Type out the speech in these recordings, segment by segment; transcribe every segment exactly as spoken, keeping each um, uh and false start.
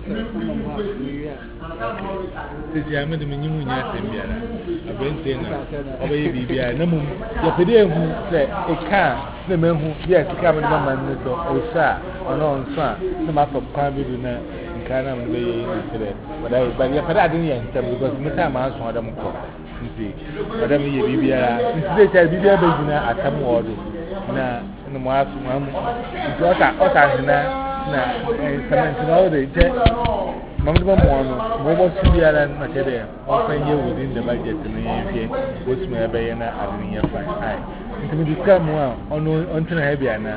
Sisi ame de menyimu nya sembiara abente na obaye bibia na mum ya pede hu se eka na mehu yes ka me ma man so osa ono onso a na ma fa kwa bi du na nka na me be yi sire wada ba ya pede adin ya ntam because me ta ma so adam ko nti wada me ye bibia nti se cha bibia be gina atam wodo na na mo asu ma mu nti ota ota hina na cement na o de je mam de mo no mo bo su biara na kede o kan ye within the budget no ye fie bo su me be ye na adin ye fa ai nti me discuss mo a ono ontina ha bia na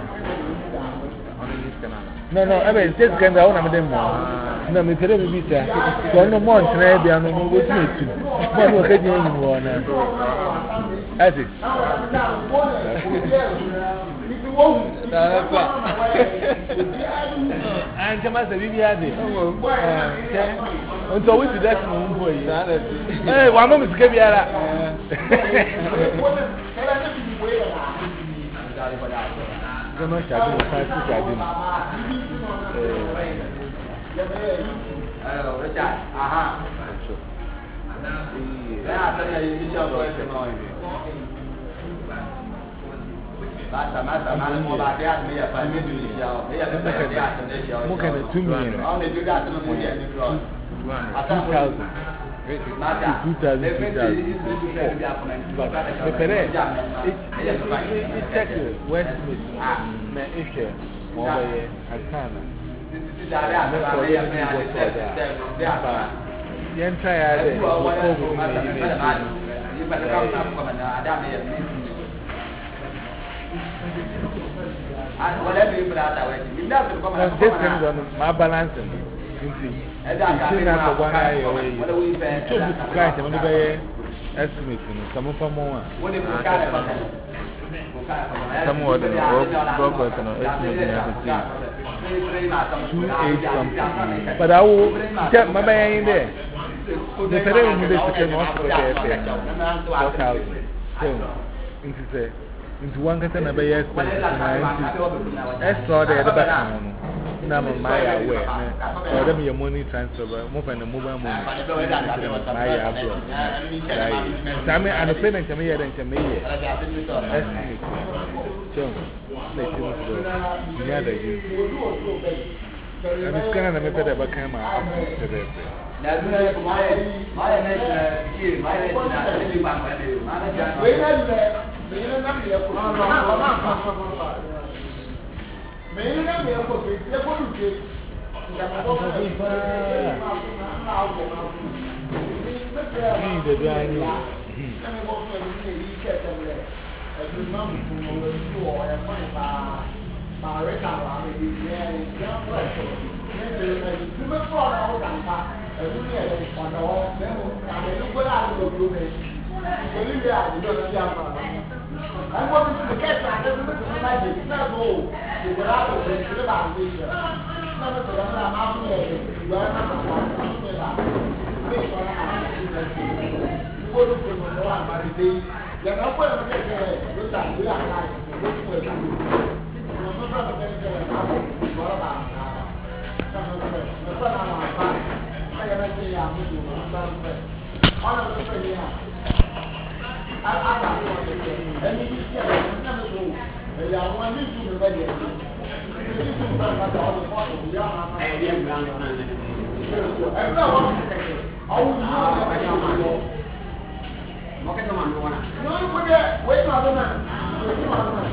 no no ebe just kan da ona me de mo na me tere bi bita so no mo ontina ha bia no mo bo su etu mo no ka je yin wo na ati That's what. And Jama said, "We are there." Until we see that no boy. Hey, one moment to give you that. Gonna charge you five to charge him. Hello, Richard. Aha. Yeah, I tell you, you just go to Masa masa mana mo ba dia me ya fa me du ya me ya me ba dia ta ne ya mo kana two million on the do that no mo dia ni cross two thousand mata two thousand two thousand but the pere it it check west smith na issue mo ba ye akana me ko ye ni bo so da yen try ya de ko ko ni ni ni ba ka na ko na ada me ya and whatever you put out that way, you never come and this thing on my balancing. You see, it's not the one I away. What do we say? Two books guys, I'm going to be estimating some of them more. What if you got some more than broker can estimate two eight something. But I will check my man in there. The Federal University of four thousand. So, into say. Into one can send a bay expensive extra there the back on. Now, my way, or them your money transfer, move and mobile money. My abroad. Sammy and the payment to me and to me. Estimate. So, let you go. The other you. I'm scanning the method of a camera. That's my my next year, my next year, my me na na me ko no no no me na me ko ke ke ko du ke ya ma ko ba ni de do ani na me ko ko ni ni ke ta le e du ma mu ko no du o ya fa ba ba re ta ba me di ne ya ko ko ne de na du me ko na o kan pa e du ne le ko na o me mo na me lu ko la lu lu me ko ni ya du do na ya pa I'm going to get that. I'm going to make it. Not go. You go out of the river. Not to the mountain. You are not the one. You go to the one. You're not going to get there. Look at you. I'm not going to get there. I'm not going to get there. What about that? I'm not going to get there. I'm not going to get there. All of the things. I I got one. And you see, I'm never going. And I want you to be ready. You see, I'm not all the part of the young. I am young. I'm not one. I will not have a young. What can I do? No, you put it. Wait, my man. Wait, my man.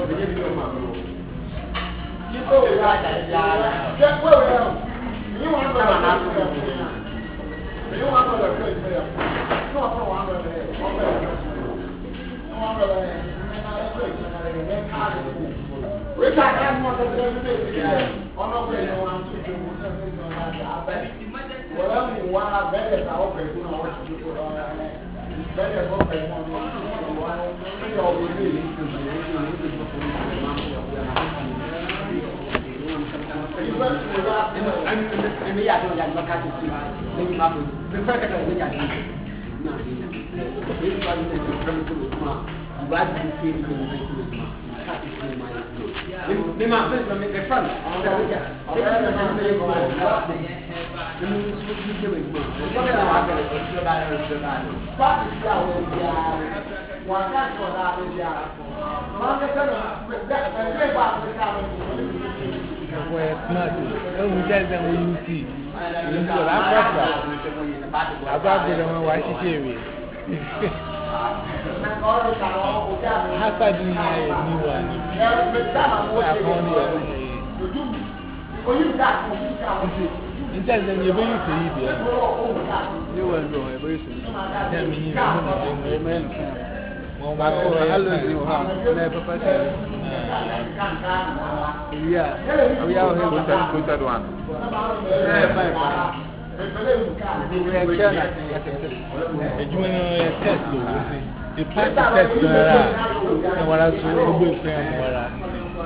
You go right. Just go around. You want to go around. You want to go around. You want to go around. Which I have more than everything. On a way, no one to do well, only one of better open to know what you put on that. Better open on one. We all really need to and we are going to look at it. The first of the This one is from the Glad to see you in the Me ma first me me front. Well, smart. Oh, we just don't we see. You know, I'm not. I got the one why she came. Hasa dunia ya ni wani. I found it. In terms of you being to eat, you will go every single time. You know, well, my hello, you have never passed. Yeah, we are here with that good one. We are China. A test. You plan to test and what I saw a good friend. What I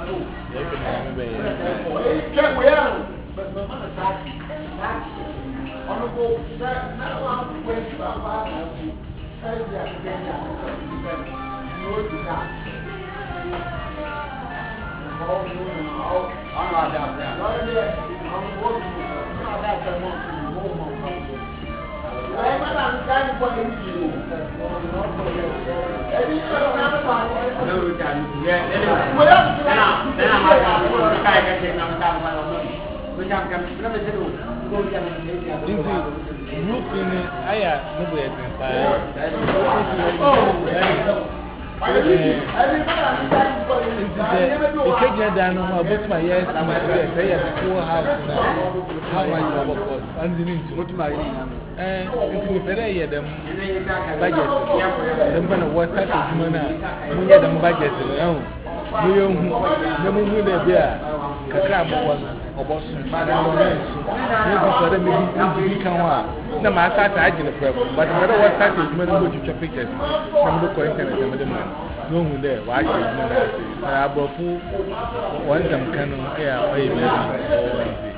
how much of a cost? Underneath what my and into the Perea, them budget. Them going to work at the Jumana, we had them budget. No, no, no, no, beer, Kakam one, or Boston, maybe for them, maybe you can. No, my sat I didn't prep, but whether what sat is made of your pictures, some look for internet and the man. No one there, why should you know? I brought one some canon air, maybe.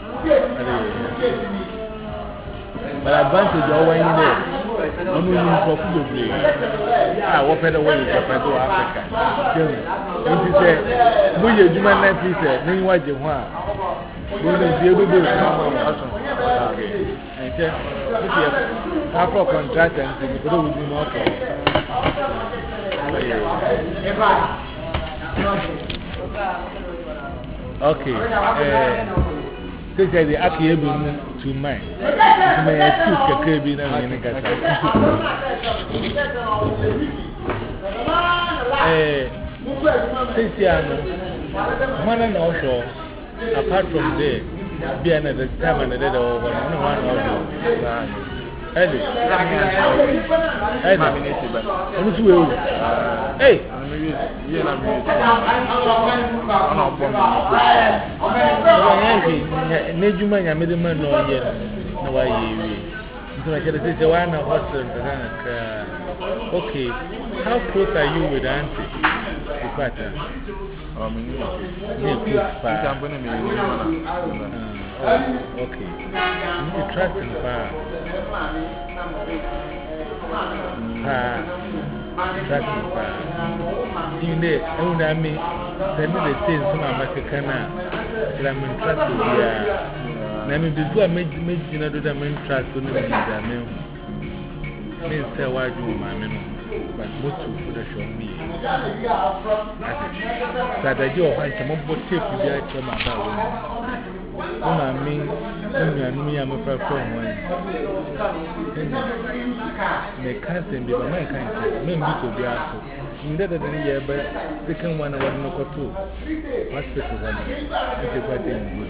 But advantage always in there. I'm going to probably. I walk away with Africa. And she said, we are human life, he said, then what you want. We will be able to come on. And check, if you have Afro contract and things, but we will do not. Okay. They say the Aki able to mine. To my excuse, Kakabi, and Nagata. Eh, since you are one and also, apart from there, be another time and another over one also. Eddie, Eddie, hey, you're not Nejuma, I made a man no yet. No, I so I can say, one of us. Okay, how close are you with Auntie? Ipata. Um, okay. You trust in her. Trust in her. You know, I mean, send me the same from Americana. I'm in trust with you. I mean, before I made you know that I'm in trust with you. I mean, say, why do my men? But most of the show me. That I do want some more tape to be at my house. I mean, me, I'm a friend one. They can't send me, but my kind. Men to be asked. In that year, but the second one I was not for two. Hospital one. It's a quite good.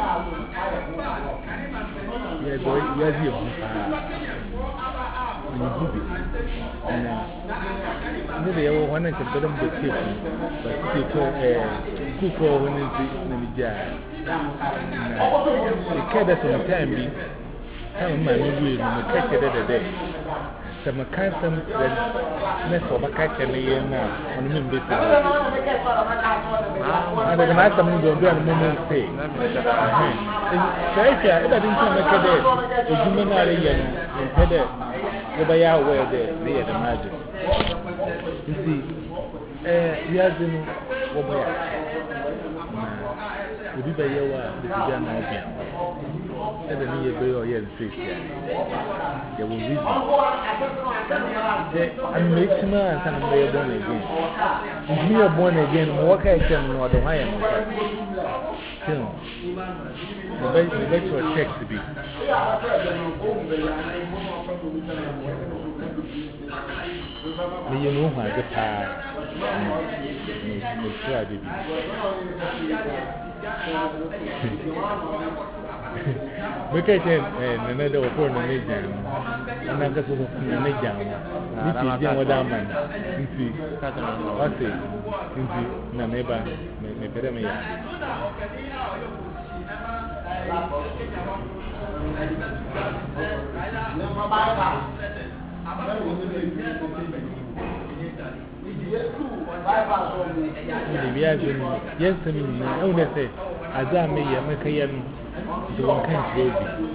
Yeah, boy, you're here. Maybe I want to put them to keep but to cook for when it's the the care that some time be some man will catch it at a day. Some kind of next of a catch and a year now on the moon. And the night I'm going to do a moment say. So if I didn't come a cadet, a human and headed. By our way there, they are the magic. You see, eh, we are the What boy? Would be by your wife, the Tijan Obian. Said the near bay or yes, six years. There will reason. I'm making man and I'm born again. If me are born again, what I can know the way I'm kill. The bet your text to be. Me, you know, my good time. Make sure I did. Look at it, and another open the Nijan. And I got to the Nijan. This is young Adaman. What's it? Into Naneba, Nepedemia. Yes, I mean, I only say, as I may make a young don't can't baby.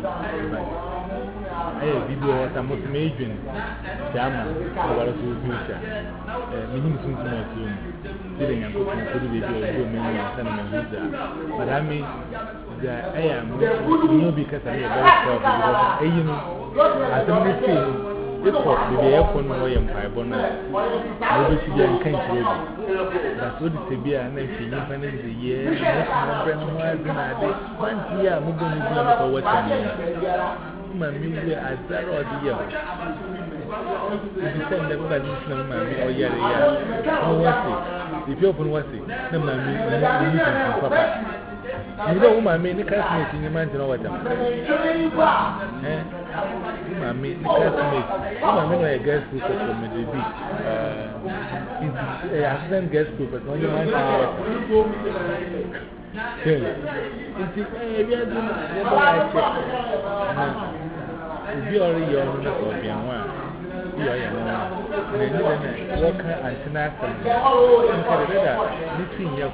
I have video what I'm most major. Jama, or a future. Meaning soon to my soon. Sitting and cooking for the video of women and sentiment. But I mean, I am new because I am very proud because I know as a ministry. If for the aircon way and five on maybe to be uncountry. That's what it's a beer and then she never in the year. My friend was in a day. One year, moving with me for what I mean. My music as that or the year. If you send them back to my mammy or yeah, yeah. Oh, what's it? If you open what's it? No, mammy, you need to papa. You know, my main classmates in the man to know what I'm saying. My main classmates, my main a guest group from the beach. Uh, I sent guest group as one man. It's a very good if you already young or young one, you are young one. And then walk antenna and between your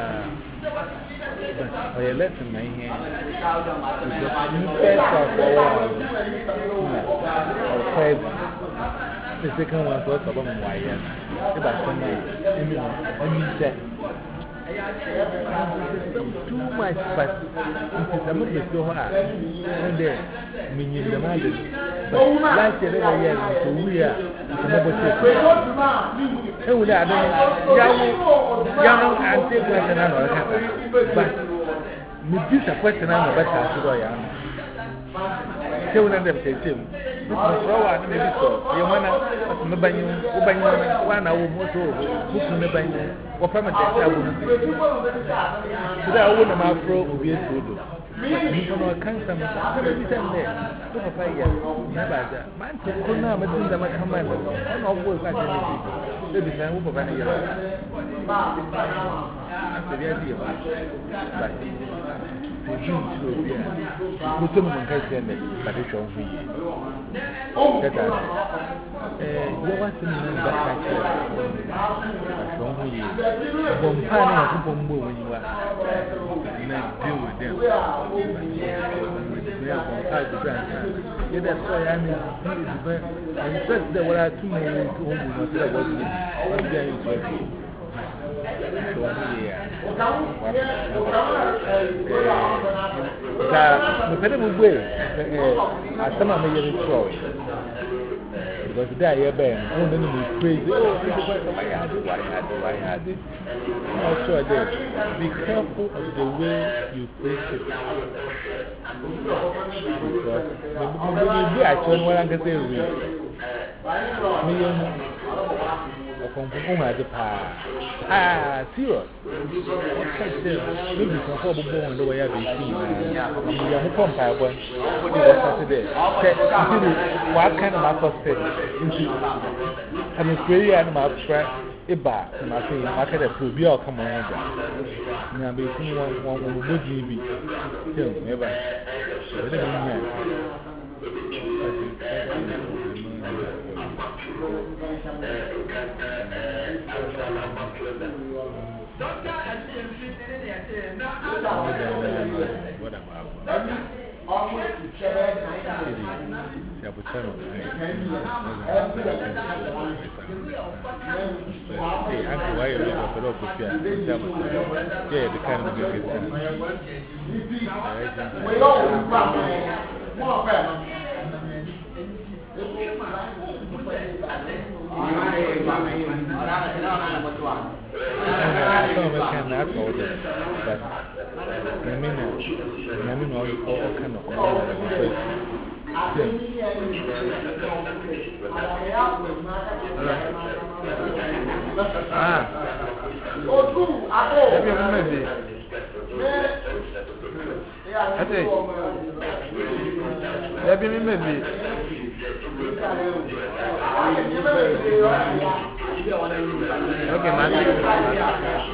but I left in my hand. You first of all, or the second one was about my wife. About somebody, I mean, that too much, but it is a little so hard. And then, meaning the mother. But last year, so we are and we are young and take question but me this a question I'm better to go young. Tell them them say him. This is raw and maybe so. You wanna me banyu, u banyu one hour moto, who me banyu. What from a day I wouldn't say. Today I wouldn't have afro will be a pseudo. You know, can't some every time there. So for five years, never man to Kuna, but in the command. I know what I can do. Maybe I will provide a year. That's the idea. But the dream to be a good woman can send it, but it's shown for you. That's you want to know that I said, shown for you. One panel of people when you are not deal with them. We have one side to grandson. Yeah, that's why I mean, and such that what I two men to whom we must have was getting to it. So, yeah. The Federal way, as some of my young story. Because there you been, oh, then we crazy. Oh, why I do, why I do, why I do. I'm sure that. Be careful of the way you place it. Because maybe I turn what I can say, me from at the ah, serious. What catch them? Maybe some people born the way I be seen. I'm young from Taiwan. What do you want to say? What kind of my first I'm a pretty animal friend. A bar, my thing, I can approve your come on. Now, be seen one one would be. Still, never. What about ya butano eh anti why you never follow kufia ya butano yeah the kind of big thing we don't come more fair some of us can not hold it, but I mean, I mean, all, all kind of ah, Have you maybe? I say, have you maybe? Okay, man.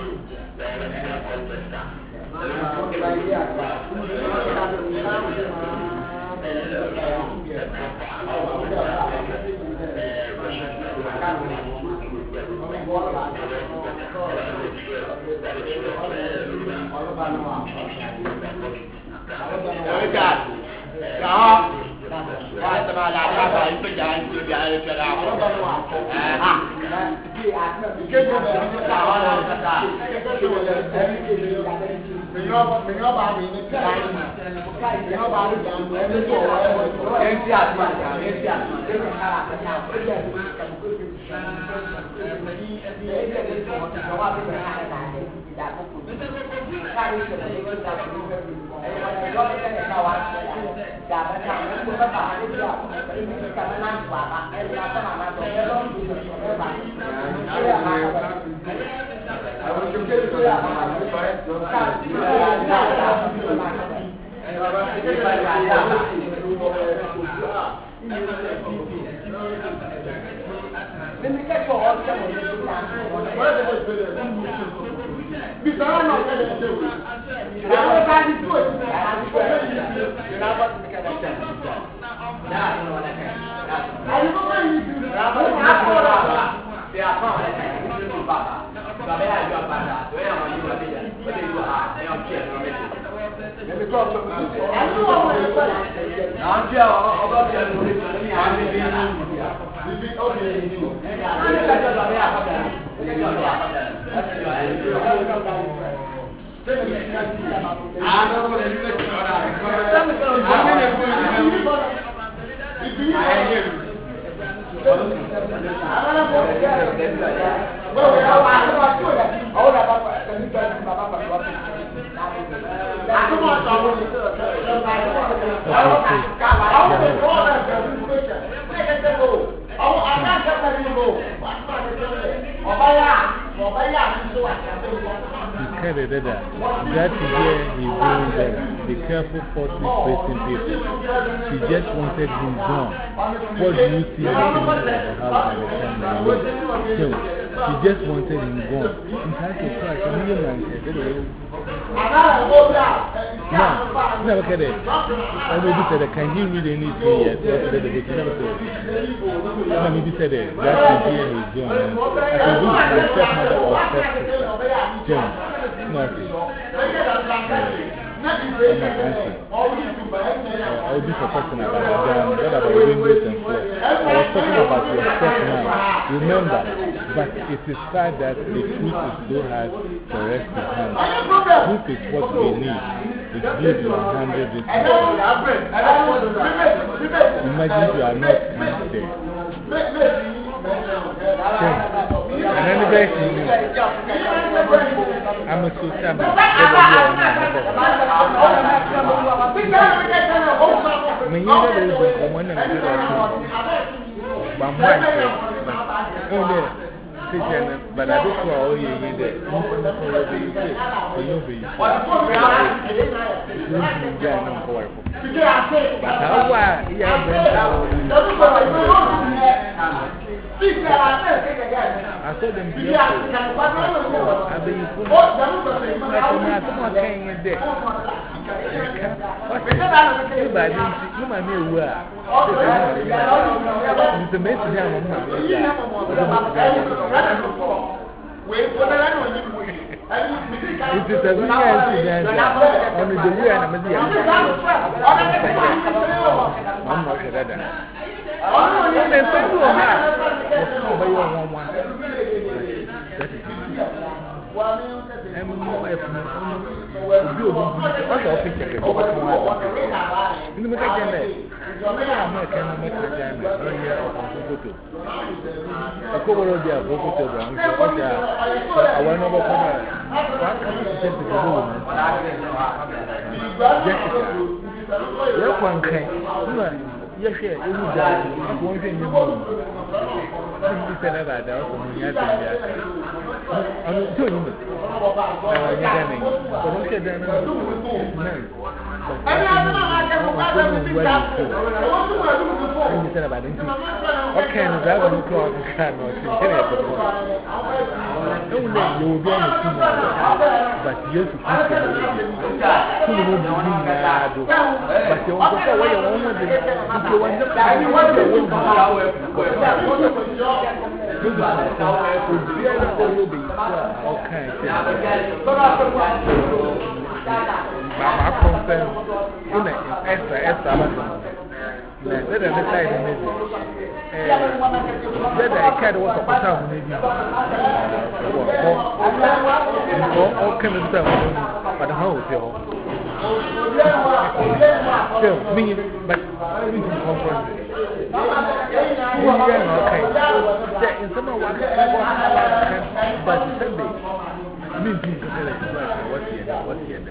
That is where he's doing that. Be careful falsely praising people. She just wanted him gone. What do you see happening at the house at the time you leave? So, she just wanted him gone. In time to cry, can you imagine? No, never can it. I maybe said, can you read anything yet? Never said. I maybe said that. That is where he's going. I can do my stepmother or stepsister. James. Nothing. I'm not answering. I will be supporting about them. What about windows and floor? I was talking about your step now. Remember, but it is sad that the truth is so hard for us to handle. Truth is what we need. It's good you are handling this. Imagine you are not connected. And then the best thing is, I'm a social man. When you know there is a woman and a girl, but my friend, but I don't know all you need it. You can not follow the U K, so you'll be. But how are you? I saw them be up. I've been put on a day. You might know where. It's amazing how it is a real incident. Only the way I'm a dear. I'm not a And then some of her was by your one one. And more if you do also picture it. In the middle of the American American photo. A couple of their photo around I want to go for what can you say to the woman? Jessica, your one can. Yes, yes, you would die. You won't in your home. You said about that. I'm telling you. I'm getting it. But don't get that. No. You said about it. Okay, I'm driving the car. I can't know. Don't let you be on the team. But you have to keep it. But you won't go away. You won't you want to play with the wind? Okay. Mama confirm in the extra extra let them decide in it. Let the cat was a person maybe. All coming down, but the hotel. Still, me, but we can confront it. Okay. In some of what but Sunday, me too, what's the end? What's the end?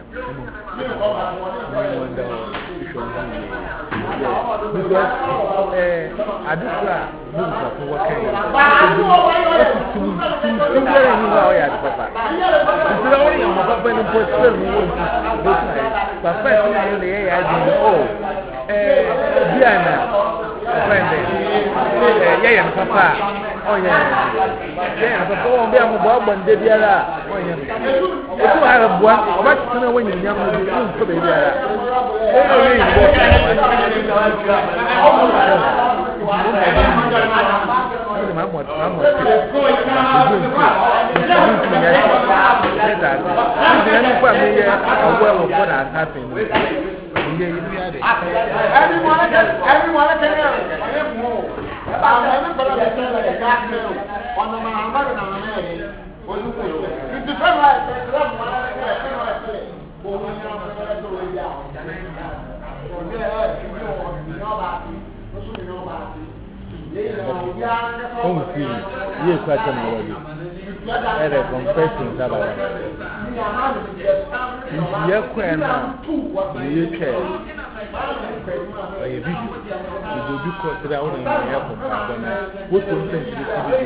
Because I do fly, move for what kind of two very new lawyer, Papa. It's only on my papa and put film. But first, in the A I D, oh, Diana, friend, yeah, and Papa, oh, yeah, yeah, Papa, oh, I'm a bob and Debiara, oh, yeah. If you have one, what's going to win you, young lady, for the Diara? Home see, you question already. At a confession, Sabbath. If you are queer now, you care. By a video, you do do cut it out in the airport. What will think you see?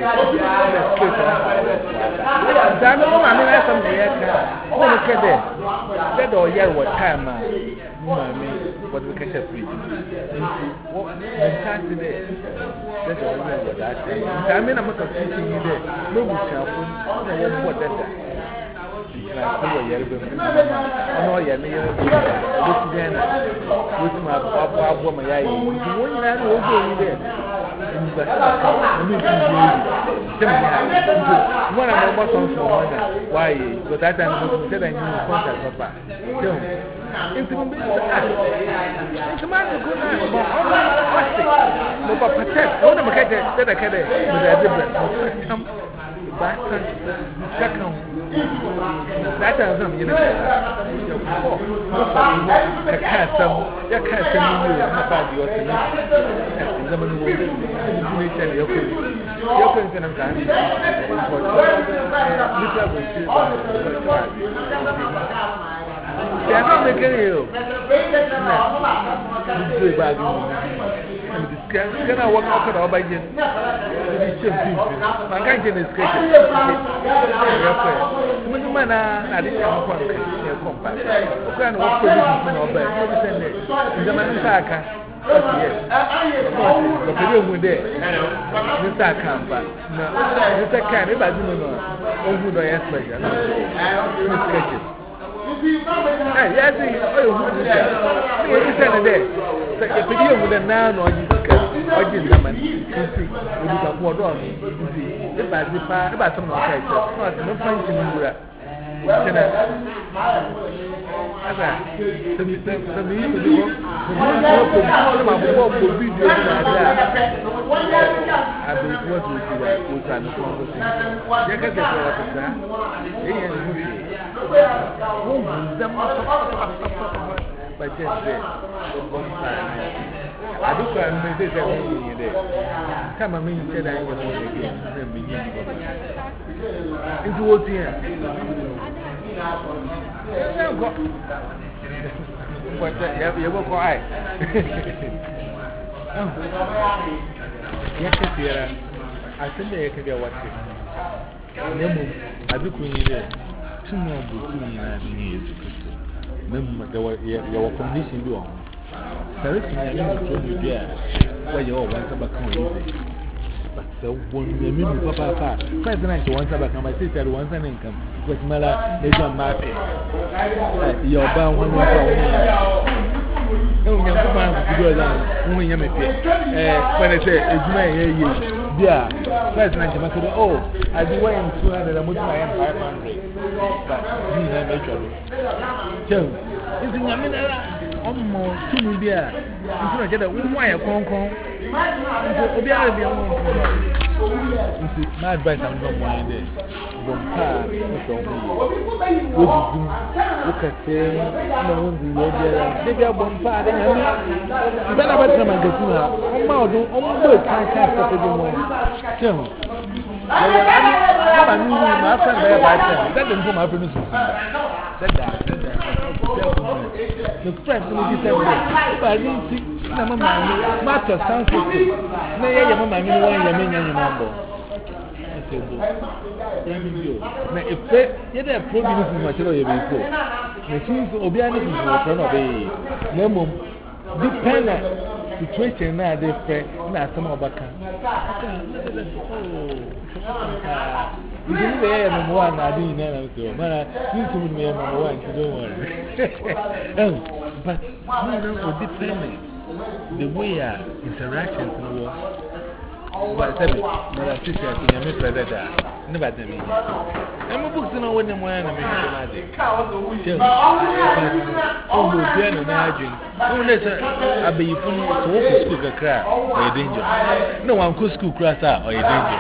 I know, I mean, I come here. Oh, look at that. That or yell what time, what we catch up with. What today? That's all I know that. I mean, I'm not teaching you there. No, we shall put that. I know you're near with my papa, woman. I won't let you go there. One of my buttons for one. Why? But that time said I knew contact papa. It's a it's a man to go now, but I'm protect. All the market that I can with a different back second. That doesn't mean you can't some, you can't send you about your and the man will be tell you, you're going to understand. They are not making you. It's bad. Can I walk out of my gym? My guy is crazy. Man, I didn't have one compact. Can walk for this in the Manaka. Yes, the video with there. Mister Campa. Mister Can, if I do not know, who do I expect? Yes, you said it there. The video with the noun or you can man. You see, you can walk on. If I zip, if I some of the no function. Can I? Some some even do some video video like that. I believe what we see that we can do. Yeah, because it's what it's that. Yeah, it's movie. Oh, the mother. But just say, I do can't make this everything there. Come on, me said I was going to get them beginning. Into what here? But you will cry. Yes, here. I think they can be watching. I do queen there. Two more books in the there were your condition. There is my name there where you all want to become easy. But so one minute, Papa, President wants to become my sister wants an income. Because Mala is a market. You're bound one more. No, young man, to go down when you make it. When I say, it's my year, yeah, President, oh, I do weigh two hundred and five hundred. But me, I make trouble. So, it's in Yamina, almost two media. Until I get a wire con con. My advice I'm not one day. Bompa, what do you look at saying? No one do you get a bompa? Then you better bet some Gatina. Oh, Maudo, oh, good, can't stop it anymore. So, I'm moving my friend by my friend. That didn't come up in the system. Said that, said that. The friend will be seven. But I didn't see Mamma Matter sound system. No, yeah, Mamma, you know, you're making your number. I said, now, if you're there, probably this is material you will go. The things Obianis is in front of a lemon. Dependent situation now, they pray, not some of a can. Oh, you didn't say number one, I didn't know. Man, you told me number one, so don't worry. But, you know, depending the way our interactions in the world. But, tell me, my sister, I think I'm a predator. Never tell me. I'm a book to know when I'm wearing a magic. Oh, piano, imagine. Oh, let's a be funny to walk to school, a crack or a danger. No one could school crash out or a danger.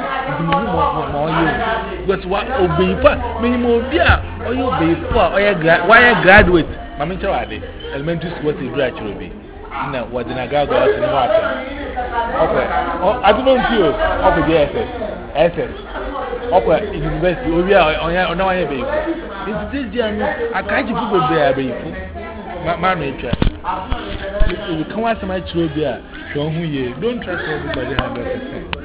Because what obey minimum beer or you be poor or a graduate. Mamma, elementary school was a graduate be. No, what did I go out in water? Okay, I don't know you. Okay, the S S. S S. Okay, university. We are on our baby. It's this year. I can't give you a baby. My nature. You can't watch my children. Don't trust everybody one hundred percent.